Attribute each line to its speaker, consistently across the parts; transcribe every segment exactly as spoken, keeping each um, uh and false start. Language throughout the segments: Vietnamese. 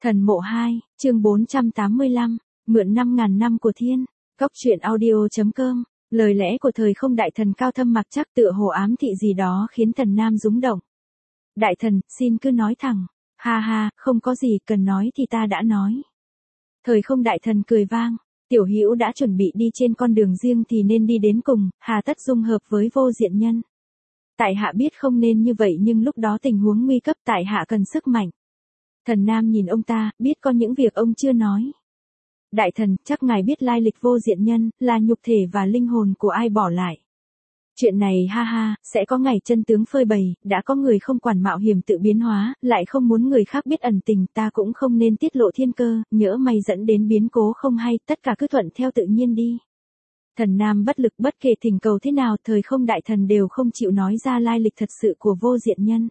Speaker 1: Thần mộ hai, chương bốn trăm tám mươi lăm, mượn năm ngàn năm của thiên. Góc truyện audio.com, lời lẽ của thời không đại thần cao thâm mặc chắc tựa hồ ám thị gì đó khiến Tần Nam rúng động. Đại thần, xin cứ nói thẳng. Ha ha, không có gì cần nói thì ta đã nói. Thời không đại thần cười vang, Tiểu Hữu đã chuẩn bị đi trên con đường riêng thì nên đi đến cùng, hà tất dung hợp với vô diện nhân. Tại hạ biết không nên như vậy nhưng lúc đó tình huống nguy cấp tại hạ cần sức mạnh. Thần Nam nhìn ông ta, biết có những việc ông chưa nói. Đại thần, chắc ngài biết lai lịch vô diện nhân, là nhục thể và linh hồn của ai bỏ lại. Chuyện này ha ha, sẽ có ngày chân tướng phơi bày, đã có người không quản mạo hiểm tự biến hóa, lại không muốn người khác biết ẩn tình, ta cũng không nên tiết lộ thiên cơ, nhỡ may dẫn đến biến cố không hay, tất cả cứ thuận theo tự nhiên đi. Thần Nam bất lực, bất kể thỉnh cầu thế nào, thời không đại thần đều không chịu nói ra lai lịch thật sự của vô diện nhân.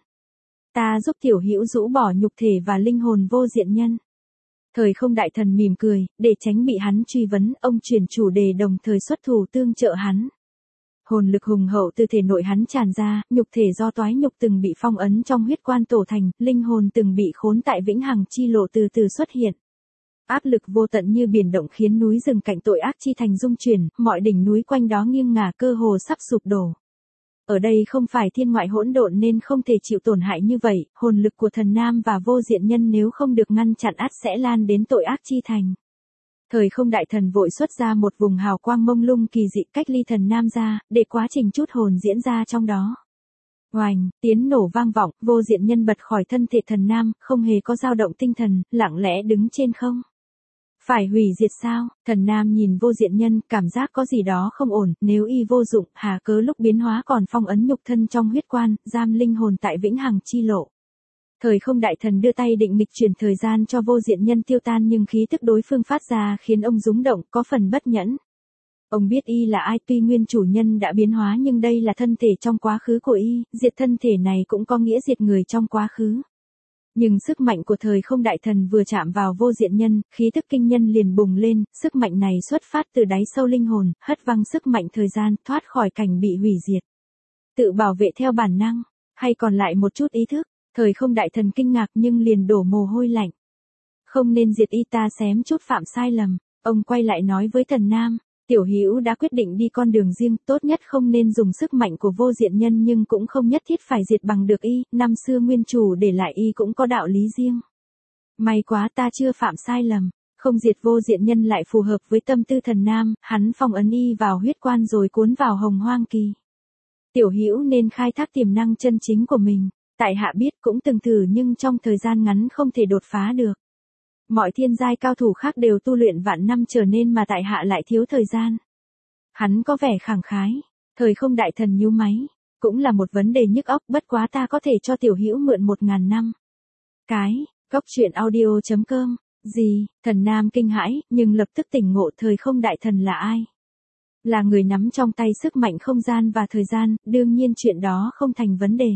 Speaker 1: Ta giúp Tiểu Hữu rũ bỏ nhục thể và linh hồn vô diện nhân. Thời không đại thần mỉm cười, để tránh bị hắn truy vấn, ông chuyển chủ đề đồng thời xuất thủ tương trợ hắn. Hồn lực hùng hậu từ thể nội hắn tràn ra, nhục thể do toái nhục từng bị phong ấn trong huyết quan tổ thành, linh hồn từng bị khốn tại vĩnh hằng chi lộ từ từ xuất hiện. Áp lực vô tận như biển động khiến núi rừng cạnh tội ác chi thành rung chuyển, mọi đỉnh núi quanh đó nghiêng ngả cơ hồ sắp sụp đổ. Ở đây không phải thiên ngoại hỗn độn nên không thể chịu tổn hại như vậy, hồn lực của thần Nam và vô diện nhân nếu không được ngăn chặn ắt sẽ lan đến tội ác chi thành. Thời không đại thần vội xuất ra một vùng hào quang mông lung kỳ dị cách ly thần Nam ra, để quá trình chút hồn diễn ra trong đó. Oành, tiếng nổ vang vọng, vô diện nhân bật khỏi thân thể thần Nam, không hề có dao động tinh thần, lặng lẽ đứng trên không. Phải hủy diệt sao? Thần Nam nhìn vô diện nhân, cảm giác có gì đó không ổn, nếu y vô dụng, hà cớ lúc biến hóa còn phong ấn nhục thân trong huyết quan, giam linh hồn tại vĩnh hằng chi lộ. Thời không đại thần đưa tay định nghịch chuyển thời gian cho vô diện nhân tiêu tan nhưng khí tức đối phương phát ra khiến ông rúng động, có phần bất nhẫn. Ông biết y là ai, tuy nguyên chủ nhân đã biến hóa nhưng đây là thân thể trong quá khứ của y, diệt thân thể này cũng có nghĩa diệt người trong quá khứ. Nhưng sức mạnh của thời không đại thần vừa chạm vào vô diện nhân, khí thức kinh nhân liền bùng lên, sức mạnh này xuất phát từ đáy sâu linh hồn, hất văng sức mạnh thời gian, thoát khỏi cảnh bị hủy diệt. Tự bảo vệ theo bản năng, hay còn lại một chút ý thức, thời không đại thần kinh ngạc nhưng liền đổ mồ hôi lạnh. Không nên diệt y, ta xém chút phạm sai lầm, ông quay lại nói với thần Nam. Tiểu Hữu đã quyết định đi con đường riêng, tốt nhất không nên dùng sức mạnh của vô diện nhân nhưng cũng không nhất thiết phải diệt bằng được y, năm xưa nguyên chủ để lại y cũng có đạo lý riêng. May quá ta chưa phạm sai lầm, không diệt vô diện nhân lại phù hợp với tâm tư thần Nam, hắn phong ấn y vào huyết quan rồi cuốn vào hồng hoang kỳ. Tiểu Hữu nên khai thác tiềm năng chân chính của mình, tại hạ biết cũng từng thử nhưng trong thời gian ngắn không thể đột phá được. Mọi thiên giai cao thủ khác đều tu luyện vạn năm trở nên mà tại hạ lại thiếu thời gian. Hắn có vẻ khẳng khái, thời không đại thần nhíu máy, cũng là một vấn đề nhức óc, bất quá ta có thể cho Tiểu Hữu mượn một ngàn năm. Cái, góc truyện audio.com, gì, thần Nam kinh hãi, nhưng lập tức tỉnh ngộ thời không đại thần là ai. Là người nắm trong tay sức mạnh không gian và thời gian, đương nhiên chuyện đó không thành vấn đề.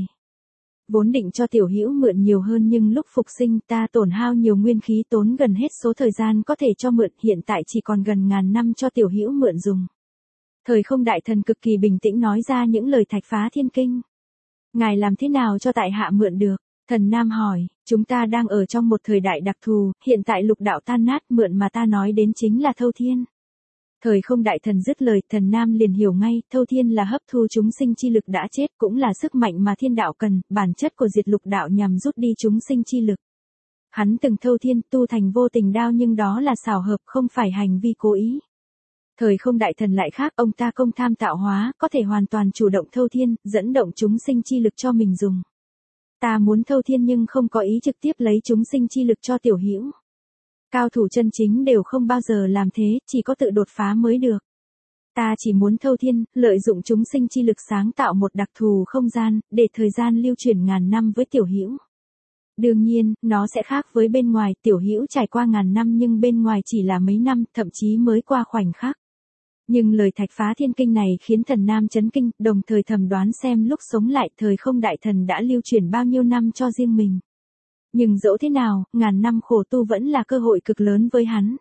Speaker 1: Vốn định cho Tiểu Hữu mượn nhiều hơn nhưng lúc phục sinh ta tổn hao nhiều nguyên khí tốn gần hết số thời gian có thể cho mượn, hiện tại chỉ còn gần ngàn năm cho Tiểu Hữu mượn dùng. Thời không đại thần cực kỳ bình tĩnh nói ra những lời thạch phá thiên kinh. Ngài làm thế nào cho tại hạ mượn được? Thần Nam hỏi, chúng ta đang ở trong một thời đại đặc thù, hiện tại lục đạo tan nát, mượn mà ta nói đến chính là thâu thiên. Thời không đại thần dứt lời, thần Nam liền hiểu ngay, thâu thiên là hấp thu chúng sinh chi lực đã chết, cũng là sức mạnh mà thiên đạo cần, bản chất của diệt lục đạo nhằm rút đi chúng sinh chi lực. Hắn từng thâu thiên tu thành vô tình đao nhưng đó là xảo hợp không phải hành vi cố ý. Thời không đại thần lại khác, ông ta công tham tạo hóa, có thể hoàn toàn chủ động thâu thiên, dẫn động chúng sinh chi lực cho mình dùng. Ta muốn thâu thiên nhưng không có ý trực tiếp lấy chúng sinh chi lực cho Tiểu Hữu. Cao thủ chân chính đều không bao giờ làm thế, chỉ có tự đột phá mới được. Ta chỉ muốn thâu thiên, lợi dụng chúng sinh chi lực sáng tạo một đặc thù không gian, để thời gian lưu chuyển ngàn năm với Tiểu Hữu. Đương nhiên, nó sẽ khác với bên ngoài, Tiểu Hữu trải qua ngàn năm nhưng bên ngoài chỉ là mấy năm, thậm chí mới qua khoảnh khắc. Nhưng lời thạch phá thiên kinh này khiến thần Nam chấn kinh, đồng thời thầm đoán xem lúc sống lại thời không đại thần đã lưu chuyển bao nhiêu năm cho riêng mình. Nhưng dẫu thế nào, ngàn năm khổ tu vẫn là cơ hội cực lớn với hắn.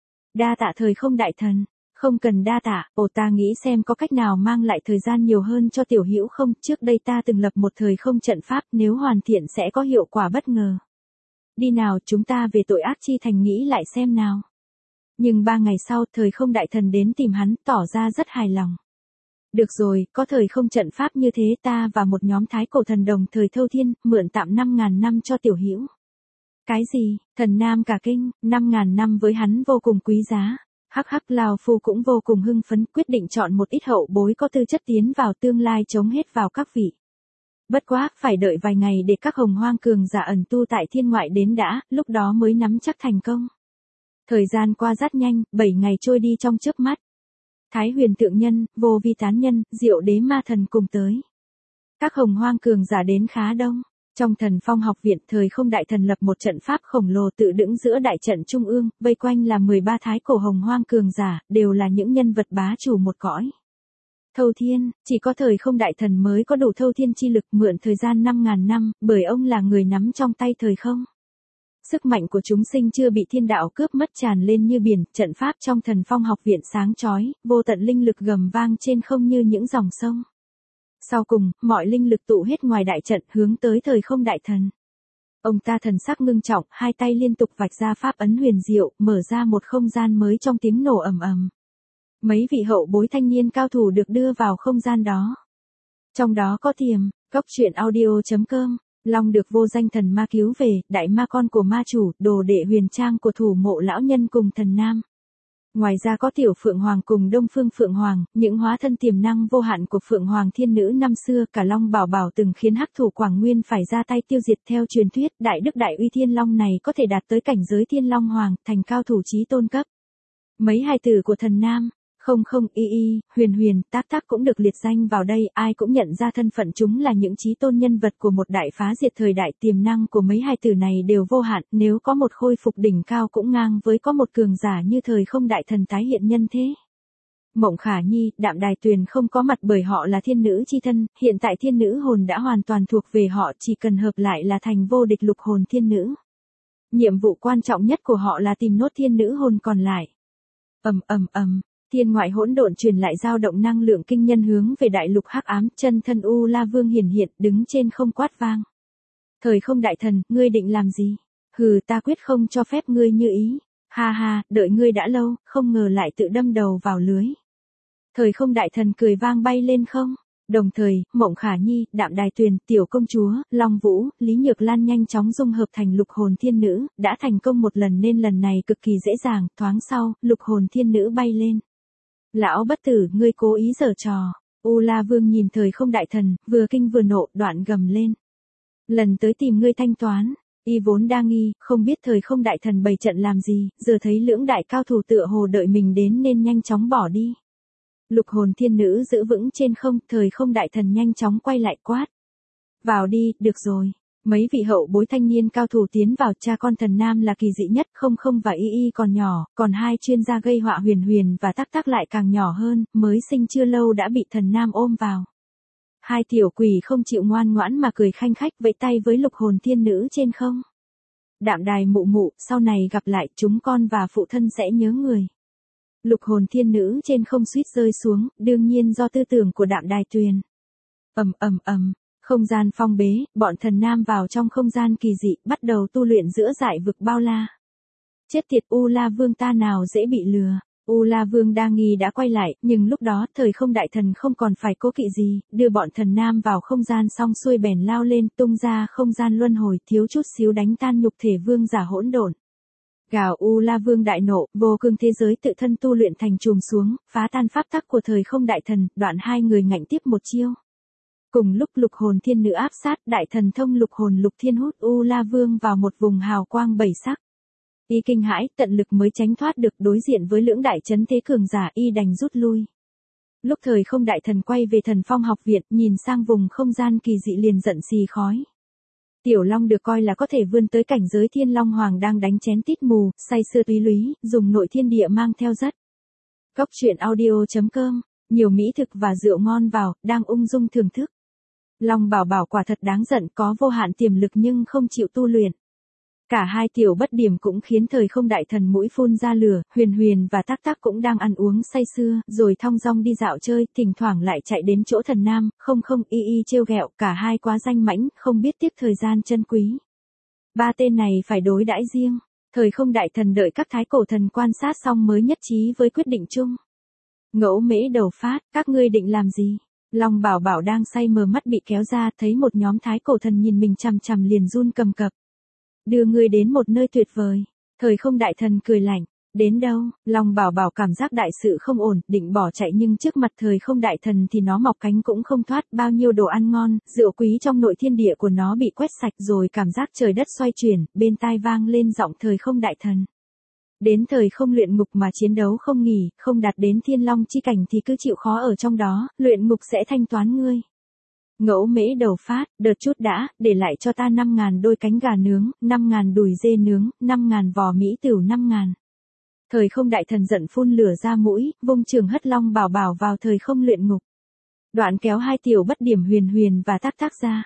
Speaker 1: Đa tạ thời không đại thần, không cần đa tạ, ồ ta nghĩ xem có cách nào mang lại thời gian nhiều hơn cho Tiểu Hữu không, trước đây ta từng lập một thời không trận pháp, nếu hoàn thiện sẽ có hiệu quả bất ngờ. Đi nào, chúng ta về tội ác chi thành nghĩ lại xem nào. Nhưng ba ngày sau, thời không đại thần đến tìm hắn, tỏ ra rất hài lòng. Được rồi, có thời không trận pháp như thế ta và một nhóm thái cổ thần đồng thời thâu thiên, mượn tạm năm ngàn năm cho tiểu hữu. Cái gì, thần nam cả kinh, năm ngàn năm với hắn vô cùng quý giá. Hắc hắc Lão Phu cũng vô cùng hưng phấn, quyết định chọn một ít hậu bối có tư chất tiến vào tương lai chống hết vào các vị. Bất quá, phải đợi vài ngày để các hồng hoang cường giả ẩn tu tại thiên ngoại đến đã, lúc đó mới nắm chắc thành công. Thời gian qua rất nhanh, bảy ngày trôi đi trong chớp mắt. Thái Huyền Tượng Nhân, Vô Vi Tán Nhân, Diệu Đế Ma Thần cùng tới. Các hồng hoang cường giả đến khá đông. Trong Thần Phong học viện, thời không đại thần lập một trận pháp khổng lồ tự đứng giữa đại trận trung ương, vây quanh là mười ba thái cổ hồng hoang cường giả, đều là những nhân vật bá chủ một cõi. Thâu thiên, chỉ có thời không đại thần mới có đủ thâu thiên chi lực, mượn thời gian năm ngàn năm, bởi ông là người nắm trong tay thời không. Sức mạnh của chúng sinh chưa bị thiên đạo cướp mất tràn lên như biển, trận pháp trong Thần Phong học viện sáng chói, vô tận linh lực gầm vang trên không như những dòng sông. Sau cùng, mọi linh lực tụ hết ngoài đại trận hướng tới thời không đại thần. Ông ta thần sắc ngưng trọng, hai tay liên tục vạch ra pháp ấn huyền diệu, mở ra một không gian mới trong tiếng nổ ầm ầm. Mấy vị hậu bối thanh niên cao thủ được đưa vào không gian đó. Trong đó có Tiềm, Cốc Truyện Audio chấm com, Long được vô danh thần ma cứu về, đại ma con của ma chủ, đồ đệ huyền trang của thủ mộ lão nhân cùng thần nam. Ngoài ra có Tiểu Phượng Hoàng cùng Đông Phương Phượng Hoàng, những hóa thân tiềm năng vô hạn của Phượng Hoàng thiên nữ năm xưa, cả Long Bảo Bảo từng khiến hắc thủ Quảng Nguyên phải ra tay tiêu diệt. Theo truyền thuyết, đại đức đại uy thiên long này có thể đạt tới cảnh giới thiên long hoàng, thành cao thủ chí tôn cấp. Mấy hài tử của thần nam, không không, y y, huyền huyền, tác tác cũng được liệt danh vào đây, ai cũng nhận ra thân phận chúng là những chí tôn nhân vật của một đại phá diệt thời đại. Tiềm năng của mấy hài tử này đều vô hạn, nếu có một khôi phục đỉnh cao cũng ngang với có một cường giả như thời không đại thần tái hiện nhân thế. Mộng Khả Nhi, Đạm Đài Tuyền không có mặt bởi họ là thiên nữ chi thân, hiện tại thiên nữ hồn đã hoàn toàn thuộc về họ, chỉ cần hợp lại là thành vô địch lục hồn thiên nữ. Nhiệm vụ quan trọng nhất của họ là tìm nốt thiên nữ hồn còn lại. Ầm ầm ầm. Thiên ngoại hỗn độn truyền lại dao động năng lượng kinh nhân hướng về đại lục hắc ám, chân thân U La Vương hiển hiện, đứng trên không quát vang. Thời không đại thần, ngươi định làm gì? Hừ, ta quyết không cho phép ngươi như ý. Ha ha, đợi ngươi đã lâu, không ngờ lại tự đâm đầu vào lưới. Thời không đại thần cười vang bay lên không. Đồng thời, Mộng Khả Nhi, Đạm Đài Tuyền, Tiểu Công Chúa, Long Vũ, Lý Nhược Lan nhanh chóng dung hợp thành lục hồn thiên nữ, đã thành công một lần nên lần này cực kỳ dễ dàng, thoáng sau, lục hồn thiên nữ bay lên. Lão bất tử, ngươi cố ý giở trò. U La Vương nhìn thời không đại thần, vừa kinh vừa nộ, đoạn gầm lên. Lần tới tìm ngươi thanh toán, y vốn đa nghi, không biết thời không đại thần bày trận làm gì, giờ thấy lưỡng đại cao thủ tựa hồ đợi mình đến nên nhanh chóng bỏ đi. Lục hồn thiên nữ giữ vững trên không, thời không đại thần nhanh chóng quay lại quát. Vào đi, được rồi. Mấy vị hậu bối thanh niên cao thủ tiến vào, cha con thần nam là kỳ dị nhất, không không và y y còn nhỏ, còn hai chuyên gia gây họa huyền huyền và tắc tắc lại càng nhỏ hơn, mới sinh chưa lâu đã bị thần nam ôm vào. Hai tiểu quỷ không chịu ngoan ngoãn mà cười khanh khách vẫy tay với lục hồn thiên nữ trên không. Đạm Đài mụ mụ, sau này gặp lại chúng con và phụ thân sẽ nhớ người. Lục hồn thiên nữ trên không suýt rơi xuống, đương nhiên do tư tưởng của Đạm Đài Tuyền. Ầm ầm ầm. Không gian phong bế, bọn thần nam vào trong không gian kỳ dị, bắt đầu tu luyện giữa dải vực bao la. Chết tiệt, U La Vương ta nào dễ bị lừa. U La Vương đa nghi đã quay lại, nhưng lúc đó thời không đại thần không còn phải cố kỵ gì, đưa bọn thần nam vào không gian xong xuôi bèn lao lên, tung ra không gian luân hồi, thiếu chút xíu đánh tan nhục thể vương giả hỗn độn. Gào U La Vương đại nộ, vô cương thế giới tự thân tu luyện thành chùm xuống, phá tan pháp tắc của thời không đại thần, đoạn hai người ngạnh tiếp một chiêu. Cùng lúc lục hồn thiên nữ áp sát, đại thần thông lục hồn lục thiên hút U La Vương vào một vùng hào quang bảy sắc. Y kinh hãi, tận lực mới tránh thoát được, đối diện với lưỡng đại chấn thế cường giả, y đành rút lui. Lúc thời không đại thần quay về Thần Phong học viện, nhìn sang vùng không gian kỳ dị liền giận xì khói. Tiểu Long được coi là có thể vươn tới cảnh giới Thiên Long Hoàng đang đánh chén tít mù, say sưa túy lúy, dùng nội thiên địa mang theo rất. Cốc Truyện Audio chấm com, nhiều mỹ thực và rượu ngon vào, đang ung dung thưởng thức. Long Bảo Bảo quả thật đáng giận, có vô hạn tiềm lực nhưng không chịu tu luyện. Cả hai tiểu bất điểm cũng khiến thời không đại thần mũi phun ra lửa, huyền huyền và tắc tắc cũng đang ăn uống say sưa, rồi thong dong đi dạo chơi, thỉnh thoảng lại chạy đến chỗ thần nam, không không y y trêu ghẹo, cả hai quá danh mãnh, không biết tiếc thời gian chân quý. Ba tên này phải đối đãi riêng. Thời không đại thần đợi các thái cổ thần quan sát xong mới nhất trí với quyết định chung. Ngẫu Mễ Đầu phát, các ngươi định làm gì? Long Bảo Bảo đang say mờ mắt bị kéo ra, thấy một nhóm thái cổ thần nhìn mình chằm chằm liền run cầm cập. Đưa ngươi đến một nơi tuyệt vời. Thời không đại thần cười lạnh. Đến đâu? Long Bảo Bảo cảm giác đại sự không ổn, định bỏ chạy nhưng trước mặt thời không đại thần thì nó mọc cánh cũng không thoát, bao nhiêu đồ ăn ngon, rượu quý trong nội thiên địa của nó bị quét sạch rồi cảm giác trời đất xoay chuyển, bên tai vang lên giọng thời không đại thần. Đến thời không luyện ngục mà chiến đấu không nghỉ, không đạt đến thiên long chi cảnh thì cứ chịu khó ở trong đó, luyện ngục sẽ thanh toán ngươi. Ngẫu Mễ Đầu phát, đợt chút đã, để lại cho ta năm ngàn đôi cánh gà nướng, năm ngàn đùi dê nướng, năm ngàn vò mỹ tửu năm ngàn. Thời không đại thần giận phun lửa ra mũi, vung trường hất Long Bảo Bảo vào thời không luyện ngục. Đoạn kéo hai tiểu bất điểm huyền huyền và tác tác ra.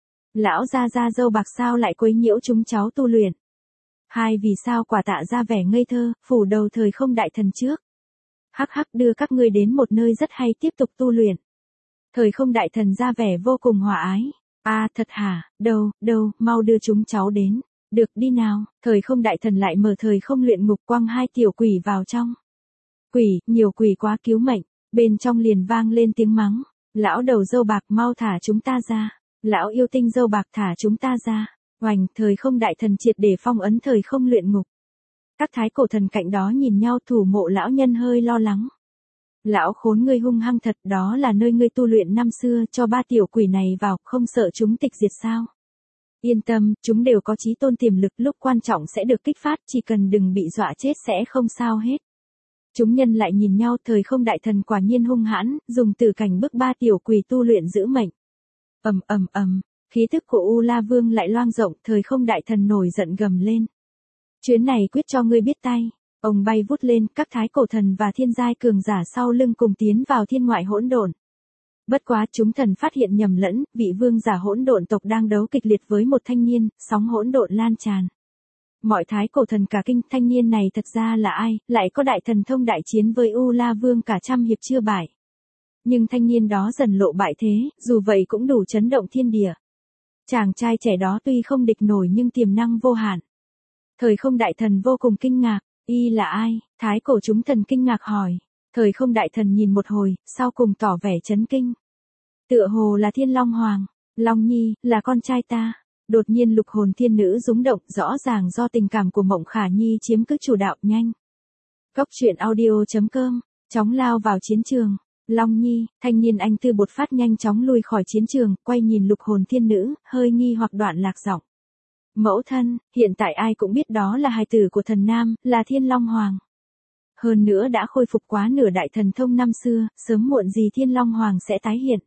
Speaker 1: Lão gia gia dâu bạc sao lại quấy nhiễu chúng cháu tu luyện. Hai vì sao quả tạ ra vẻ ngây thơ, phủ đầu thời không đại thần trước. Hắc hắc đưa các ngươi đến một nơi rất hay tiếp tục tu luyện. Thời không đại thần ra vẻ vô cùng hòa ái. A à, thật hả, đâu, đâu, mau đưa chúng cháu đến. Được đi nào, thời không đại thần lại mở thời không luyện ngục quăng hai tiểu quỷ vào trong. Quỷ, nhiều quỷ quá cứu mệnh, bên trong liền vang lên tiếng mắng. Lão đầu dâu bạc mau thả chúng ta ra. Lão yêu tinh dâu bạc thả chúng ta ra. Oành, thời không đại thần triệt để phong ấn thời không luyện ngục. Các thái cổ thần cạnh đó nhìn nhau, thủ mộ lão nhân hơi lo lắng. Lão khốn ngươi hung hăng thật, đó là nơi ngươi tu luyện năm xưa, cho ba tiểu quỷ này vào, không sợ chúng tịch diệt sao? Yên tâm, chúng đều có chí tôn tiềm lực, lúc quan trọng sẽ được kích phát, chỉ cần đừng bị dọa chết sẽ không sao hết. Chúng nhân lại nhìn nhau, thời không đại thần quả nhiên hung hãn, dùng tử cảnh bức ba tiểu quỷ tu luyện giữ mệnh. Ầm ầm ầm, khí thức của U La Vương lại loang rộng, thời không đại thần nổi giận gầm lên. Chuyến này quyết cho ngươi biết tay. Ông bay vút lên, các thái cổ thần và thiên giai cường giả sau lưng cùng tiến vào thiên ngoại hỗn độn. Bất quá chúng thần phát hiện nhầm lẫn, vị vương giả hỗn độn tộc đang đấu kịch liệt với một thanh niên, sóng hỗn độn lan tràn. Mọi thái cổ thần cả kinh, thanh niên này thật ra là ai, lại có đại thần thông đại chiến với U La Vương cả trăm hiệp chưa bại. Nhưng thanh niên đó dần lộ bại thế, dù vậy cũng đủ chấn động thiên địa. Chàng trai trẻ đó tuy không địch nổi nhưng tiềm năng vô hạn. Thời không đại thần vô cùng kinh ngạc, y là ai? Thái cổ chúng thần kinh ngạc hỏi. Thời không đại thần nhìn một hồi, sau cùng tỏ vẻ chấn kinh. Tựa hồ là Thiên Long Hoàng, Long Nhi, là con trai ta. Đột nhiên lục hồn thiên nữ rúng động, rõ ràng do tình cảm của Mộng Khả Nhi chiếm cứ chủ đạo. Nhanh. Cốc truyện audio chấm com, chóng lao vào chiến trường. Long Nhi, thanh niên anh tư bột phát nhanh chóng lui khỏi chiến trường, quay nhìn lục hồn thiên nữ, hơi nghi hoặc đoạn lạc giọng. Mẫu thân, hiện tại ai cũng biết đó là hài tử của thần nam, là Thiên Long Hoàng. Hơn nữa đã khôi phục quá nửa đại thần thông năm xưa, sớm muộn gì Thiên Long Hoàng sẽ tái hiện.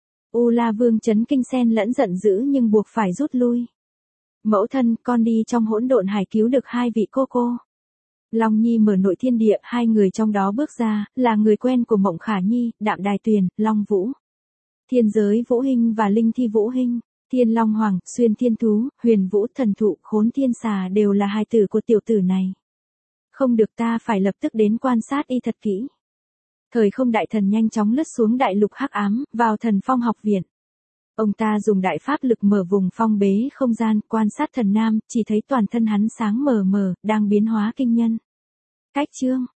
Speaker 1: U La Vương chấn kinh xen lẫn giận dữ nhưng buộc phải rút lui. Mẫu thân, con đi trong hỗn độn hải cứu được hai vị cô cô. Long Nhi mở nội thiên địa, hai người trong đó bước ra, là người quen của Mộng Khả Nhi, Đạm Đài Tuyền, Long Vũ. Thiên giới Vũ Hinh và Linh Thi Vũ Hinh, Thiên Long Hoàng, Xuyên Thiên Thú, Huyền Vũ Thần Thụ, Khốn Thiên Xà đều là hài tử của tiểu tử này. Không được, ta phải lập tức đến quan sát y thật kỹ. Thời không đại thần nhanh chóng lướt xuống đại lục hắc ám, vào thần phong học viện. Ông ta dùng đại pháp lực mở vùng phong bế không gian, quan sát thần nam, chỉ thấy toàn thân hắn sáng mờ mờ, đang biến hóa kinh nhân. Cách chương,